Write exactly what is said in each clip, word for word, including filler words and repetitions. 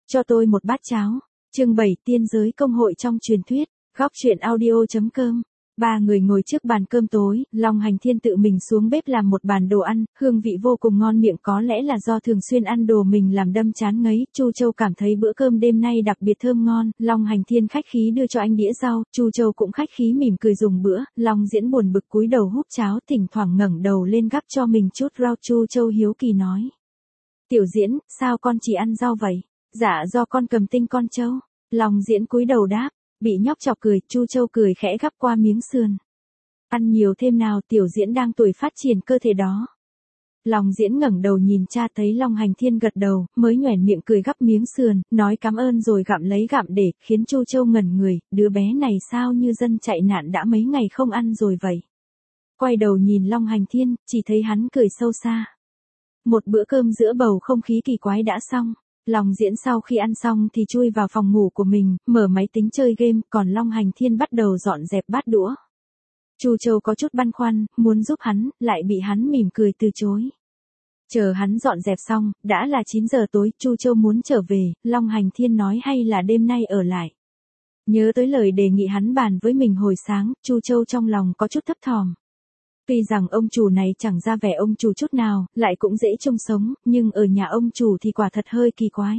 Cho tôi một bát cháo. Chương bảy tiên giới công hội trong truyền thuyết. Góc truyện audio.com. Ba người ngồi trước bàn cơm tối, Long Hành Thiên tự mình xuống bếp làm một bàn đồ ăn, hương vị vô cùng ngon miệng, có lẽ là do thường xuyên ăn đồ mình làm đâm chán ngấy. Chu Châu cảm thấy bữa cơm đêm nay đặc biệt thơm ngon, Long Hành Thiên khách khí đưa cho anh đĩa rau, Chu Châu cũng khách khí mỉm cười dùng bữa. Long Diễn buồn bực cúi đầu húp cháo, thỉnh thoảng ngẩng đầu lên gắp cho mình chút rau. Chu Châu hiếu kỳ nói: Tiểu Diễn, sao con chỉ ăn rau vậy? Dạ do con cầm tinh con trâu. Long Diễn cúi đầu đáp. Bị nhóc chọc cười, Chu Châu cười khẽ gắp qua miếng sườn. Ăn nhiều thêm nào, Tiểu Diễn đang tuổi phát triển cơ thể đó. Long Diễn ngẩng đầu nhìn cha, thấy Long Hành Thiên gật đầu, mới nhoẻn miệng cười gắp miếng sườn, nói cảm ơn rồi gặm lấy gặm để, khiến Chu Châu ngẩn người, đứa bé này sao như dân chạy nạn đã mấy ngày không ăn rồi vậy. Quay đầu nhìn Long Hành Thiên, chỉ thấy hắn cười sâu xa. Một bữa cơm giữa bầu không khí kỳ quái đã xong. Long Diễn sau khi ăn xong thì chui vào phòng ngủ của mình, mở máy tính chơi game, còn Long Hành Thiên bắt đầu dọn dẹp bát đũa. Chu Châu có chút băn khoăn, muốn giúp hắn, lại bị hắn mỉm cười từ chối. Chờ hắn dọn dẹp xong, đã là chín giờ tối, Chu Châu muốn trở về, Long Hành Thiên nói hay là đêm nay ở lại. Nhớ tới lời đề nghị hắn bàn với mình hồi sáng, Chu Châu trong lòng có chút thấp thỏm. Tuy rằng ông chủ này chẳng ra vẻ ông chủ chút nào, lại cũng dễ trông sống, nhưng ở nhà ông chủ thì quả thật hơi kỳ quái.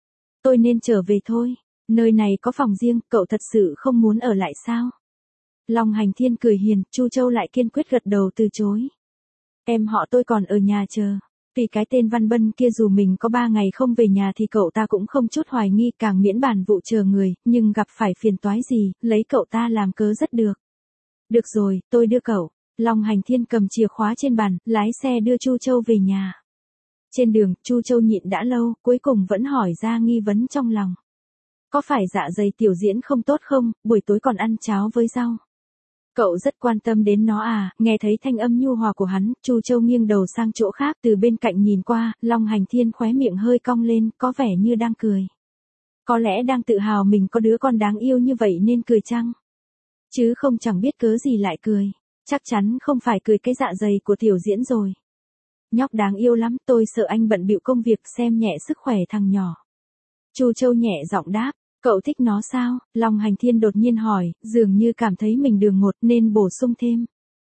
Tôi nên trở về thôi, nơi này có phòng riêng, cậu thật sự không muốn ở lại sao? Long Hành Thiên cười hiền, Chu Châu lại kiên quyết gật đầu từ chối. Em họ tôi còn ở nhà chờ. Vì cái tên Văn Bân kia dù mình có ba ngày không về nhà thì cậu ta cũng không chút hoài nghi, càng miễn bàn vụ chờ người, nhưng gặp phải phiền toái gì, lấy cậu ta làm cớ rất được. Được rồi, tôi đưa cậu. Long Hành Thiên cầm chìa khóa trên bàn, lái xe đưa Chu Châu về nhà. Trên đường, Chu Châu nhịn đã lâu, cuối cùng vẫn hỏi ra nghi vấn trong lòng. Có phải dạ dày Tiểu Diễn không tốt không, buổi tối còn ăn cháo với rau? Cậu rất quan tâm đến nó à? Nghe thấy thanh âm nhu hòa của hắn, Chu Châu nghiêng đầu sang chỗ khác, từ bên cạnh nhìn qua, Long Hành Thiên khóe miệng hơi cong lên, có vẻ như đang cười. Có lẽ đang tự hào mình có đứa con đáng yêu như vậy nên cười chăng? Chứ không chẳng biết cớ gì lại cười. Chắc chắn không phải cười cái dạ dày của Tiểu Diễn rồi. Nhóc đáng yêu lắm, tôi sợ anh bận bịu công việc, xem nhẹ sức khỏe thằng nhỏ. Chu Châu nhẹ giọng đáp, cậu thích nó sao? Long Hành Thiên đột nhiên hỏi, dường như cảm thấy mình đường ngột nên bổ sung thêm.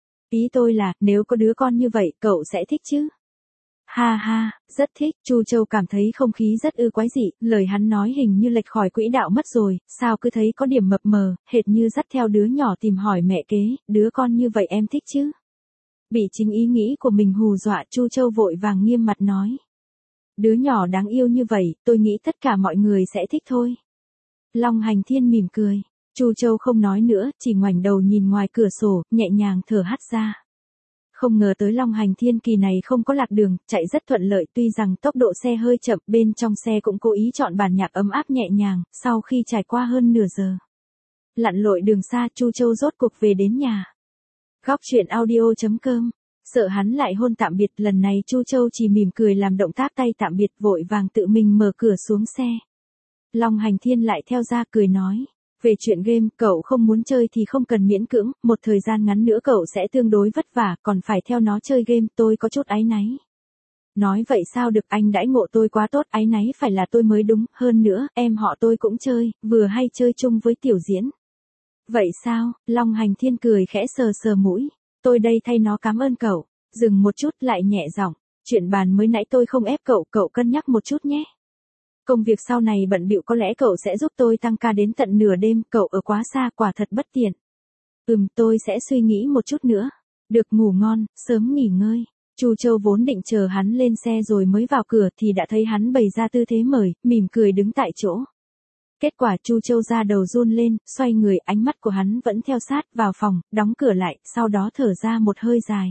Ý tôi là, nếu có đứa con như vậy, cậu sẽ thích chứ? Ha ha, rất thích. Chu Châu cảm thấy không khí rất ư quái dị, lời hắn nói hình như lệch khỏi quỹ đạo mất rồi, sao cứ thấy có điểm mập mờ, hệt như dắt theo đứa nhỏ tìm hỏi mẹ kế, đứa con như vậy em thích chứ? Bị chính ý nghĩ của mình hù dọa, Chu Châu vội vàng nghiêm mặt nói. Đứa nhỏ đáng yêu như vậy, tôi nghĩ tất cả mọi người sẽ thích thôi. Long Hành Thiên mỉm cười, Chu Châu không nói nữa, chỉ ngoảnh đầu nhìn ngoài cửa sổ, nhẹ nhàng thở hắt ra. Không ngờ tới Long Hành Thiên kỳ này không có lạc đường, chạy rất thuận lợi, tuy rằng tốc độ xe hơi chậm, bên trong xe cũng cố ý chọn bản nhạc ấm áp nhẹ nhàng, sau khi trải qua hơn nửa giờ. Lặn lội đường xa, Chu Châu rốt cuộc về đến nhà. Góc truyện audio.com. Sợ hắn lại hôn tạm biệt, lần này Chu Châu chỉ mỉm cười làm động tác tay tạm biệt, vội vàng tự mình mở cửa xuống xe. Long Hành Thiên lại theo ra cười nói. Về chuyện game, cậu không muốn chơi thì không cần miễn cưỡng, một thời gian ngắn nữa cậu sẽ tương đối vất vả, còn phải theo nó chơi game, tôi có chút áy náy. Nói vậy sao được, anh đãi ngộ tôi quá tốt, áy náy phải là tôi mới đúng, hơn nữa, em họ tôi cũng chơi, vừa hay chơi chung với Tiểu Diễn. Vậy sao? Long Hành Thiên cười khẽ sờ sờ mũi, tôi đây thay nó cảm ơn cậu, dừng một chút lại nhẹ giọng, chuyện bàn mới nãy tôi không ép cậu, cậu cân nhắc một chút nhé. Công việc sau này bận bịu, có lẽ cậu sẽ giúp tôi tăng ca đến tận nửa đêm, cậu ở quá xa quả thật bất tiện. Ừm, tôi sẽ suy nghĩ một chút nữa. Được, ngủ ngon, sớm nghỉ ngơi. Chu Châu vốn định chờ hắn lên xe rồi mới vào cửa thì đã thấy hắn bày ra tư thế mời, mỉm cười đứng tại chỗ. Kết quả Chu Châu ra đầu run lên, xoay người, ánh mắt của hắn vẫn theo sát vào phòng, đóng cửa lại, sau đó thở ra một hơi dài.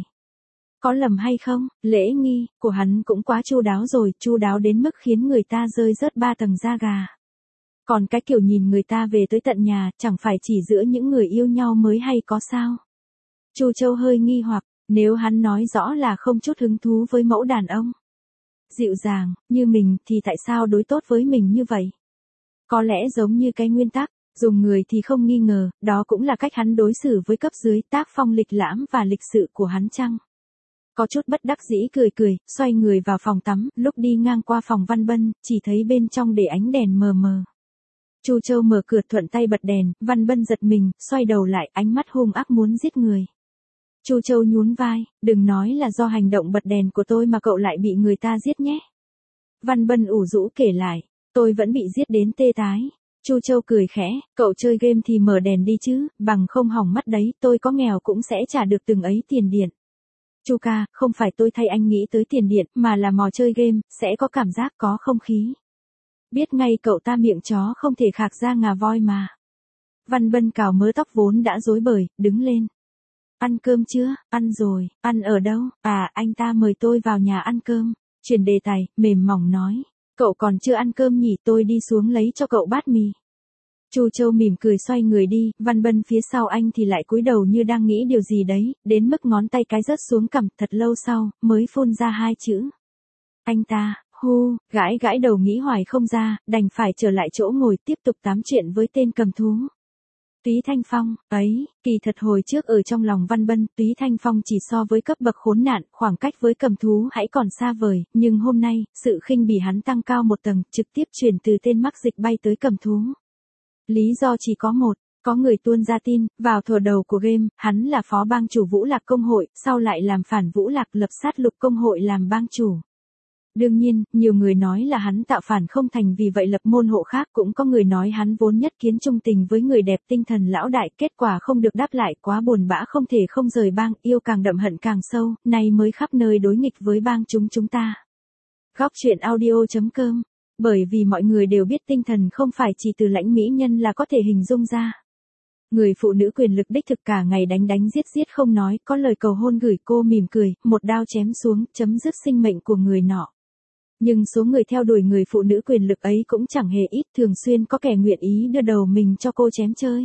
Có lầm hay không, lễ nghi của hắn cũng quá chu đáo rồi, chu đáo đến mức khiến người ta rơi rớt ba tầng da gà. Còn cái kiểu nhìn người ta về tới tận nhà, chẳng phải chỉ giữa những người yêu nhau mới hay có sao? Chu Châu hơi nghi hoặc, nếu hắn nói rõ là không chút hứng thú với mẫu đàn ông dịu dàng như mình thì tại sao đối tốt với mình như vậy? Có lẽ giống như cái nguyên tắc, dùng người thì không nghi ngờ, đó cũng là cách hắn đối xử với cấp dưới, tác phong lịch lãm và lịch sự của hắn chăng? có chút bất đắc dĩ cười cười, xoay người vào phòng tắm, lúc đi ngang qua phòng Văn Bân, chỉ thấy bên trong để ánh đèn mờ mờ. Chu Châu mở cửa thuận tay bật đèn, Văn Bân giật mình, xoay đầu lại, ánh mắt hung ác muốn giết người. Chu Châu nhún vai, đừng nói là do hành động bật đèn của tôi mà cậu lại bị người ta giết nhé. Văn Bân ủ rũ kể lại, tôi vẫn bị giết đến tê tái. Chu Châu cười khẽ, cậu chơi game thì mở đèn đi chứ, bằng không hỏng mắt đấy, tôi có nghèo cũng sẽ trả được từng ấy tiền điện. Chu ca, không phải tôi thay anh nghĩ tới tiền điện, mà là mò chơi game, sẽ có cảm giác có không khí. Biết ngay cậu ta miệng chó không thể khạc ra ngà voi mà. Văn Bân cào mớ tóc vốn đã rối bời, đứng lên. Ăn cơm chưa? Ăn rồi. Ăn ở đâu? À, anh ta mời tôi vào nhà ăn cơm. Chuyển đề tài, mềm mỏng nói. Cậu còn chưa ăn cơm nhỉ, tôi đi xuống lấy cho cậu bát mì. Chu Châu mỉm cười xoay người đi, Văn Bân phía sau anh thì lại cúi đầu như đang nghĩ điều gì đấy, đến mức ngón tay cái rớt xuống cằm, thật lâu sau, mới phun ra hai chữ. Anh ta, hu, gãi gãi đầu nghĩ hoài không ra, đành phải trở lại chỗ ngồi tiếp tục tám chuyện với tên cầm thú. Túy Thanh Phong, ấy, kỳ thật hồi trước ở trong lòng Văn Bân, Túy Thanh Phong chỉ so với cấp bậc khốn nạn, khoảng cách với cầm thú hãy còn xa vời, nhưng hôm nay, sự khinh bỉ hắn tăng cao một tầng, trực tiếp chuyển từ tên mắc dịch bay tới cầm thú. Lý do chỉ có một, có người tuôn ra tin, vào thuở đầu của game, hắn là phó bang chủ Vũ Lạc Công hội, sau lại làm phản Vũ Lạc lập sát Lục Công hội làm bang chủ. Đương nhiên, nhiều người nói là hắn tạo phản không thành vì vậy lập môn hộ khác, cũng có người nói hắn vốn nhất kiến trung tình với người đẹp tinh thần lão đại, kết quả không được đáp lại, quá buồn bã không thể không rời bang, yêu càng đậm hận càng sâu, nay mới khắp nơi đối nghịch với bang chúng chúng ta. Góc truyện audio chấm com. Bởi vì mọi người đều biết tinh thần không phải chỉ từ lãnh mỹ nhân là có thể hình dung ra. Người phụ nữ quyền lực đích thực cả ngày đánh đánh giết giết không nói, có lời cầu hôn gửi cô mỉm cười, một đao chém xuống, chấm dứt sinh mệnh của người nọ. Nhưng số người theo đuổi người phụ nữ quyền lực ấy cũng chẳng hề ít, thường xuyên có kẻ nguyện ý đưa đầu mình cho cô chém chơi.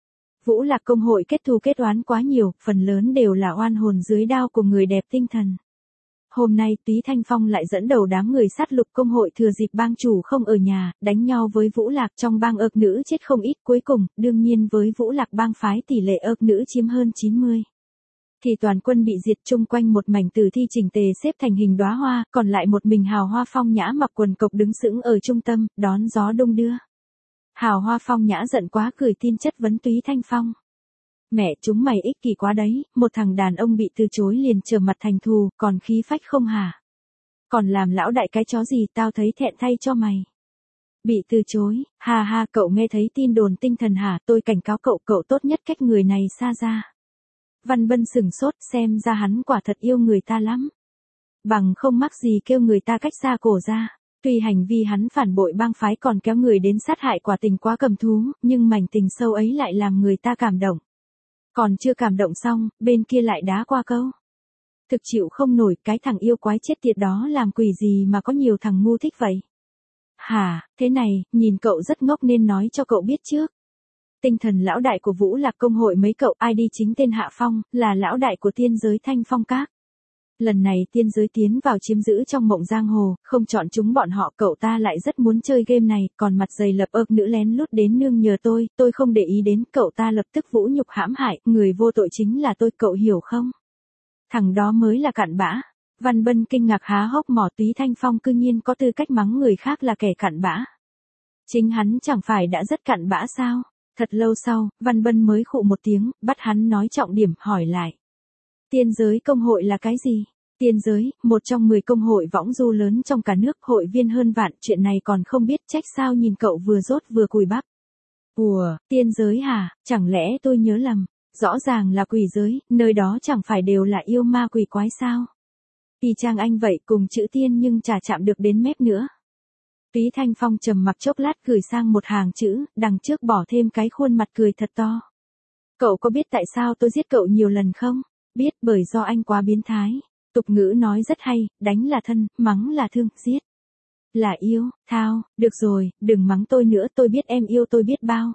Vũ Lạc Công hội kết thù kết oán quá nhiều, phần lớn đều là oan hồn dưới đao của người đẹp tinh thần. Hôm nay Túy Thanh Phong lại dẫn đầu đám người sát Lục Công hội thừa dịp bang chủ không ở nhà, đánh nhau với Vũ Lạc, trong bang ợc nữ chết không ít, cuối cùng, đương nhiên với Vũ Lạc bang phái tỷ lệ ợc nữ chiếm hơn chín mươi. Thì toàn quân bị diệt, chung quanh một mảnh tử thi chỉnh tề xếp thành hình đóa hoa, còn lại một mình Hào Hoa Phong Nhã mặc quần cộc đứng sững ở trung tâm, đón gió đông đưa. Hào Hoa Phong Nhã giận quá cười tin chất vấn Túy Thanh Phong. Mẹ chúng mày ích kỷ quá đấy, một thằng đàn ông bị từ chối liền trở mặt thành thù, còn khí phách không hả? Còn làm lão đại cái chó gì, tao thấy thẹn thay cho mày. Bị từ chối, ha ha, cậu nghe thấy tin đồn tinh thần hả, tôi cảnh cáo cậu, cậu tốt nhất cách người này xa ra. Văn Bân sửng sốt, xem ra hắn quả thật yêu người ta lắm. Bằng không mắc gì kêu người ta cách xa cổ ra. Tuy hành vi hắn phản bội bang phái còn kéo người đến sát hại quả tình quá cầm thú, nhưng mảnh tình sâu ấy lại làm người ta cảm động. Còn chưa cảm động xong, bên kia lại đá qua câu. Thực chịu không nổi, cái thằng yêu quái chết tiệt đó làm quỷ gì mà có nhiều thằng ngu thích vậy. Hả, thế này, nhìn cậu rất ngốc nên nói cho cậu biết trước. Tinh thần lão đại của Vũ Lạc Công hội mấy cậu ai đi chính tên Hạ Phong, là lão đại của tiên giới Thanh Phong Các. Lần này tiên giới tiến vào chiếm giữ trong mộng giang hồ, không chọn chúng bọn họ, cậu ta lại rất muốn chơi game này, còn mặt dày lập ợc nữ lén lút đến nương nhờ tôi, tôi không để ý đến, cậu ta lập tức vũ nhục hãm hại, người vô tội chính là tôi, cậu hiểu không? Thằng đó mới là cặn bã. Văn Bân kinh ngạc há hốc mỏ, Túy Thanh Phong cư nhiên có tư cách mắng người khác là kẻ cặn bã. Chính hắn chẳng phải đã rất cặn bã sao? Thật lâu sau, Văn Bân mới khụ một tiếng, bắt hắn nói trọng điểm, hỏi lại. Tiên giới công hội là cái gì? Tiên giới, một trong mười công hội võng du lớn trong cả nước, hội viên hơn vạn, chuyện này còn không biết, trách sao nhìn cậu vừa dốt vừa cùi bắp. Ủa, tiên giới hả, chẳng lẽ tôi nhớ lầm, rõ ràng là quỷ giới, nơi đó chẳng phải đều là yêu ma quỷ quái sao? Y chang anh vậy, cùng chữ tiên nhưng chả chạm được đến mép nữa. Túy Thanh Phong trầm mặc chốc lát gửi sang một hàng chữ, đằng trước bỏ thêm cái khuôn mặt cười thật to. Cậu có biết tại sao tôi giết cậu nhiều lần không? Biết, bởi do anh quá biến thái. Tục ngữ nói rất hay, đánh là thân, mắng là thương, giết là yêu. Thao, được rồi, đừng mắng tôi nữa, tôi biết em yêu tôi biết bao.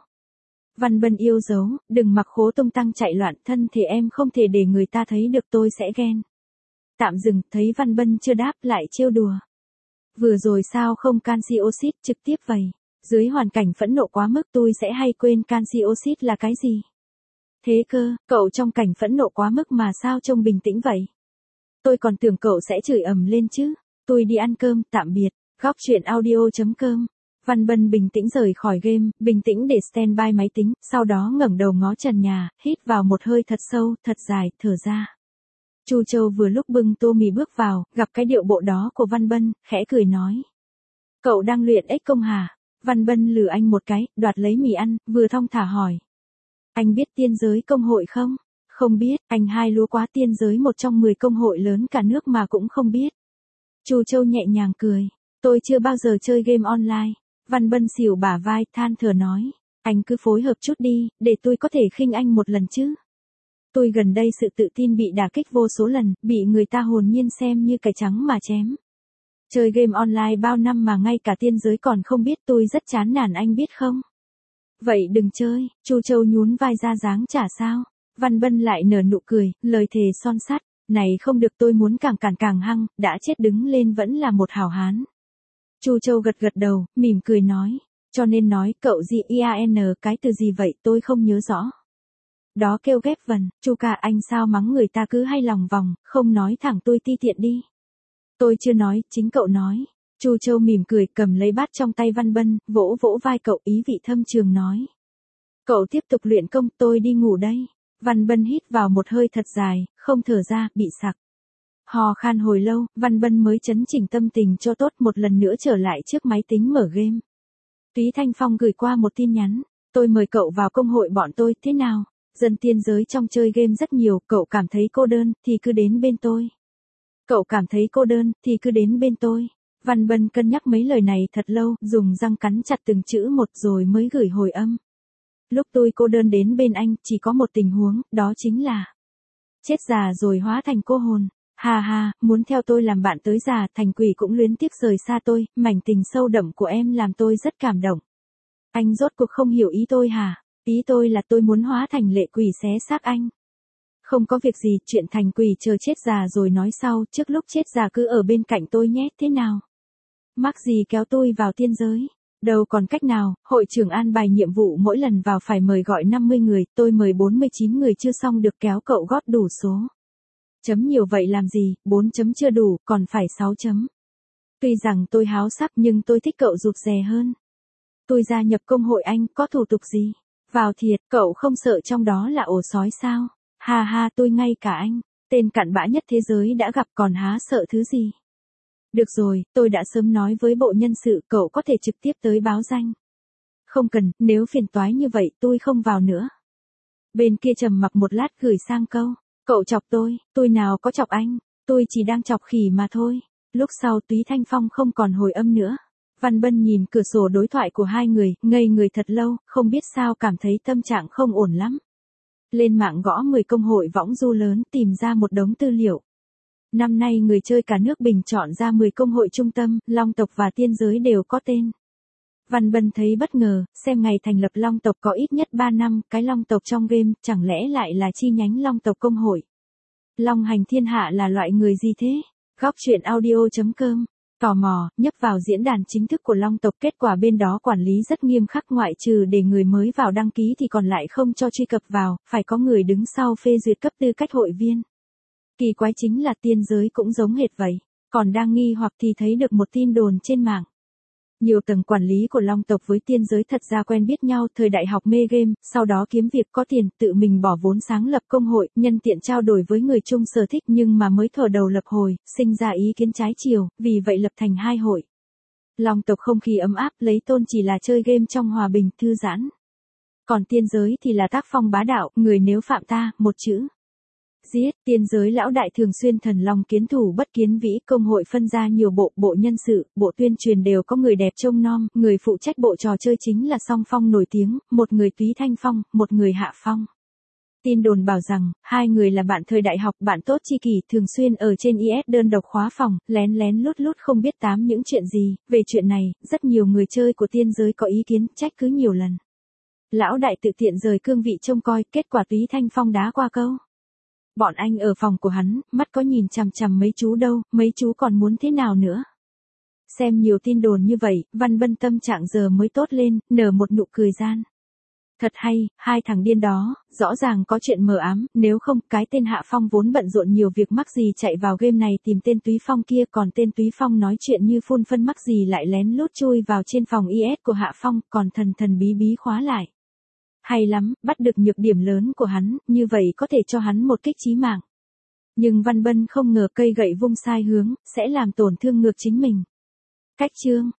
Văn Bân yêu dấu, đừng mặc khố tung tăng chạy loạn, thân thể em không thể để người ta thấy được, tôi sẽ ghen. Tạm dừng, thấy Văn Bân chưa đáp lại trêu đùa. Vừa rồi sao không canxi oxit trực tiếp vậy? Dưới hoàn cảnh phẫn nộ quá mức tôi sẽ hay quên canxi oxit là cái gì. Thế cơ, cậu trong cảnh phẫn nộ quá mức mà sao trông bình tĩnh vậy? Tôi còn tưởng cậu sẽ chửi ầm lên chứ. Tôi đi ăn cơm, tạm biệt. Góc chuyện audio chấm com. Văn Bân bình tĩnh rời khỏi game, bình tĩnh để standby máy tính, sau đó ngẩng đầu ngó trần nhà, hít vào một hơi thật sâu, thật dài, thở ra. Chu Châu vừa lúc bưng tô mì bước vào, gặp cái điệu bộ đó của Văn Bân, khẽ cười nói. Cậu đang luyện ếch công hả? Văn Bân lừa anh một cái, đoạt lấy mì ăn, vừa thong thả hỏi. Anh biết tiên giới công hội không? Không biết, anh hai lúa quá, tiên giới một trong mười công hội lớn cả nước mà cũng không biết. Chu Châu nhẹ nhàng cười. Tôi chưa bao giờ chơi game online. Văn Bân xỉu bả vai, than thở nói. Anh cứ phối hợp chút đi, để tôi có thể khinh anh một lần chứ. Tôi gần đây sự tự tin bị đả kích vô số lần, bị người ta hồn nhiên xem như cải trắng mà chém. Chơi game online bao năm mà ngay cả tiên giới còn không biết, tôi rất chán nản, anh biết không? Vậy đừng chơi. Chu Châu nhún vai ra dáng trả sao. Văn Bân lại nở nụ cười, lời thề son sắt. Này không được, tôi muốn càng cản càng hăng, đã chết đứng lên vẫn là một hảo hán. Chu Châu gật gật đầu, mỉm cười nói. Cho nên nói, cậu gì ian cái từ gì vậy, tôi không nhớ rõ. Đó kêu ghép vần. Chu ca, anh sao mắng người ta cứ hay lòng vòng, không nói thẳng tôi ti tiện đi. Tôi chưa nói, chính cậu nói. Chu Châu mỉm cười, cầm lấy bát trong tay Văn Bân, vỗ vỗ vai cậu, ý vị thâm trường nói. Cậu tiếp tục luyện công, tôi đi ngủ đây. Văn Bân hít vào một hơi thật dài, không thở ra, bị sặc. Hò khan hồi lâu, Văn Bân mới chấn chỉnh tâm tình cho tốt, một lần nữa trở lại trước máy tính mở game. Túy Thanh Phong gửi qua một tin nhắn. Tôi mời cậu vào công hội bọn tôi, thế nào? Dân tiên giới trong chơi game rất nhiều, cậu cảm thấy cô đơn, thì cứ đến bên tôi. Cậu cảm thấy cô đơn, thì cứ đến bên tôi. Văn Bân cân nhắc mấy lời này thật lâu, dùng răng cắn chặt từng chữ một rồi mới gửi hồi âm. Lúc tôi cô đơn đến bên anh, chỉ có một tình huống, đó chính là chết già rồi hóa thành cô hồn. Hà hà, muốn theo tôi làm bạn tới già, thành quỷ cũng luyến tiếc rời xa tôi, mảnh tình sâu đậm của em làm tôi rất cảm động. Anh rốt cuộc không hiểu ý tôi hả? Ý tôi là tôi muốn hóa thành lệ quỷ xé xác anh. Không có việc gì, chuyện thành quỷ chờ chết già rồi nói sau, trước lúc chết già cứ ở bên cạnh tôi nhé, thế nào? Mắc gì kéo tôi vào tiên giới? Đâu còn cách nào, hội trưởng an bài nhiệm vụ mỗi lần vào phải mời gọi năm mươi người, tôi mời bốn mươi chín người chưa xong được, kéo cậu gót đủ số. Chấm nhiều vậy làm gì, bốn chấm chưa đủ, còn phải sáu chấm. Tuy rằng tôi háo sắc nhưng tôi thích cậu rụt rè hơn. Tôi gia nhập công hội anh, có thủ tục gì? Vào thiệt, cậu không sợ trong đó là ổ sói sao? Ha ha, tôi ngay cả anh, tên cặn bã nhất thế giới đã gặp còn há sợ thứ gì? Được rồi, tôi đã sớm nói với bộ nhân sự, cậu có thể trực tiếp tới báo danh. Không cần, nếu phiền toái như vậy tôi không vào nữa. Bên kia trầm mặc một lát gửi sang câu. Cậu chọc tôi, tôi nào có chọc anh, tôi chỉ đang chọc khỉ mà thôi. Lúc sau Túy Thanh Phong không còn hồi âm nữa. Văn Bân nhìn cửa sổ đối thoại của hai người, ngây người thật lâu, không biết sao cảm thấy tâm trạng không ổn lắm. Lên mạng gõ mười công hội võng du lớn, tìm ra một đống tư liệu. Năm nay người chơi cả nước bình chọn ra mười công hội trung tâm, Long tộc và tiên giới đều có tên. Văn Bân thấy bất ngờ, xem ngày thành lập Long tộc có ít nhất ba năm, cái Long tộc trong game, chẳng lẽ lại là chi nhánh Long tộc công hội. Long hành thiên hạ là loại người gì thế? Góc chuyện audio chấm com. Tò mò, nhấp vào diễn đàn chính thức của Long tộc, kết quả bên đó quản lý rất nghiêm khắc, ngoại trừ để người mới vào đăng ký thì còn lại không cho truy cập vào, phải có người đứng sau phê duyệt cấp tư cách hội viên. Kỳ quái chính là tiên giới cũng giống hệt vậy, còn đang nghi hoặc thì thấy được một tin đồn trên mạng. Nhiều tầng quản lý của Long tộc với tiên giới thật ra quen biết nhau thời đại học mê game, sau đó kiếm việc có tiền, tự mình bỏ vốn sáng lập công hội, nhân tiện trao đổi với người chung sở thích, nhưng mà mới thở đầu lập hồi, sinh ra ý kiến trái chiều, vì vậy lập thành hai hội. Long tộc không khí ấm áp, lấy tôn chỉ là chơi game trong hòa bình, thư giãn. Còn tiên giới thì là tác phong bá đạo, người nếu phạm ta, một chữ. Giết. Tiên giới lão đại thường xuyên thần long kiến thủ bất kiến vĩ, công hội phân ra nhiều bộ, bộ nhân sự, bộ tuyên truyền đều có người đẹp trông nom, người phụ trách bộ trò chơi chính là Song Phong nổi tiếng, một người Túy Thanh Phong, một người Hạ Phong. Tin đồn bảo rằng, hai người là bạn thời đại học, bạn tốt tri kỷ, thường xuyên ở trên i ét đơn độc khóa phòng, lén lén lút lút không biết tám những chuyện gì. Về chuyện này, rất nhiều người chơi của tiên giới có ý kiến, trách cứ nhiều lần. Lão đại tự tiện rời cương vị trông coi, kết quả Túy Thanh Phong đá qua câu. Bọn anh ở phòng của hắn, mắt có nhìn chằm chằm mấy chú đâu, mấy chú còn muốn thế nào nữa. Xem nhiều tin đồn như vậy, Văn Bân tâm trạng giờ mới tốt lên, nở một nụ cười gian. Thật hay, hai thằng điên đó, rõ ràng có chuyện mờ ám, nếu không, cái tên Hạ Phong vốn bận rộn nhiều việc mắc gì chạy vào game này tìm tên Túy Phong kia, còn tên Túy Phong nói chuyện như phun phân mắc gì lại lén lút chui vào trên phòng i ét của Hạ Phong, còn thần thần bí bí khóa lại. Hay lắm, bắt được nhược điểm lớn của hắn, như vậy có thể cho hắn một kích chí mạng. Nhưng Văn Bân không ngờ cây gậy vung sai hướng, sẽ làm tổn thương ngược chính mình. Cách chương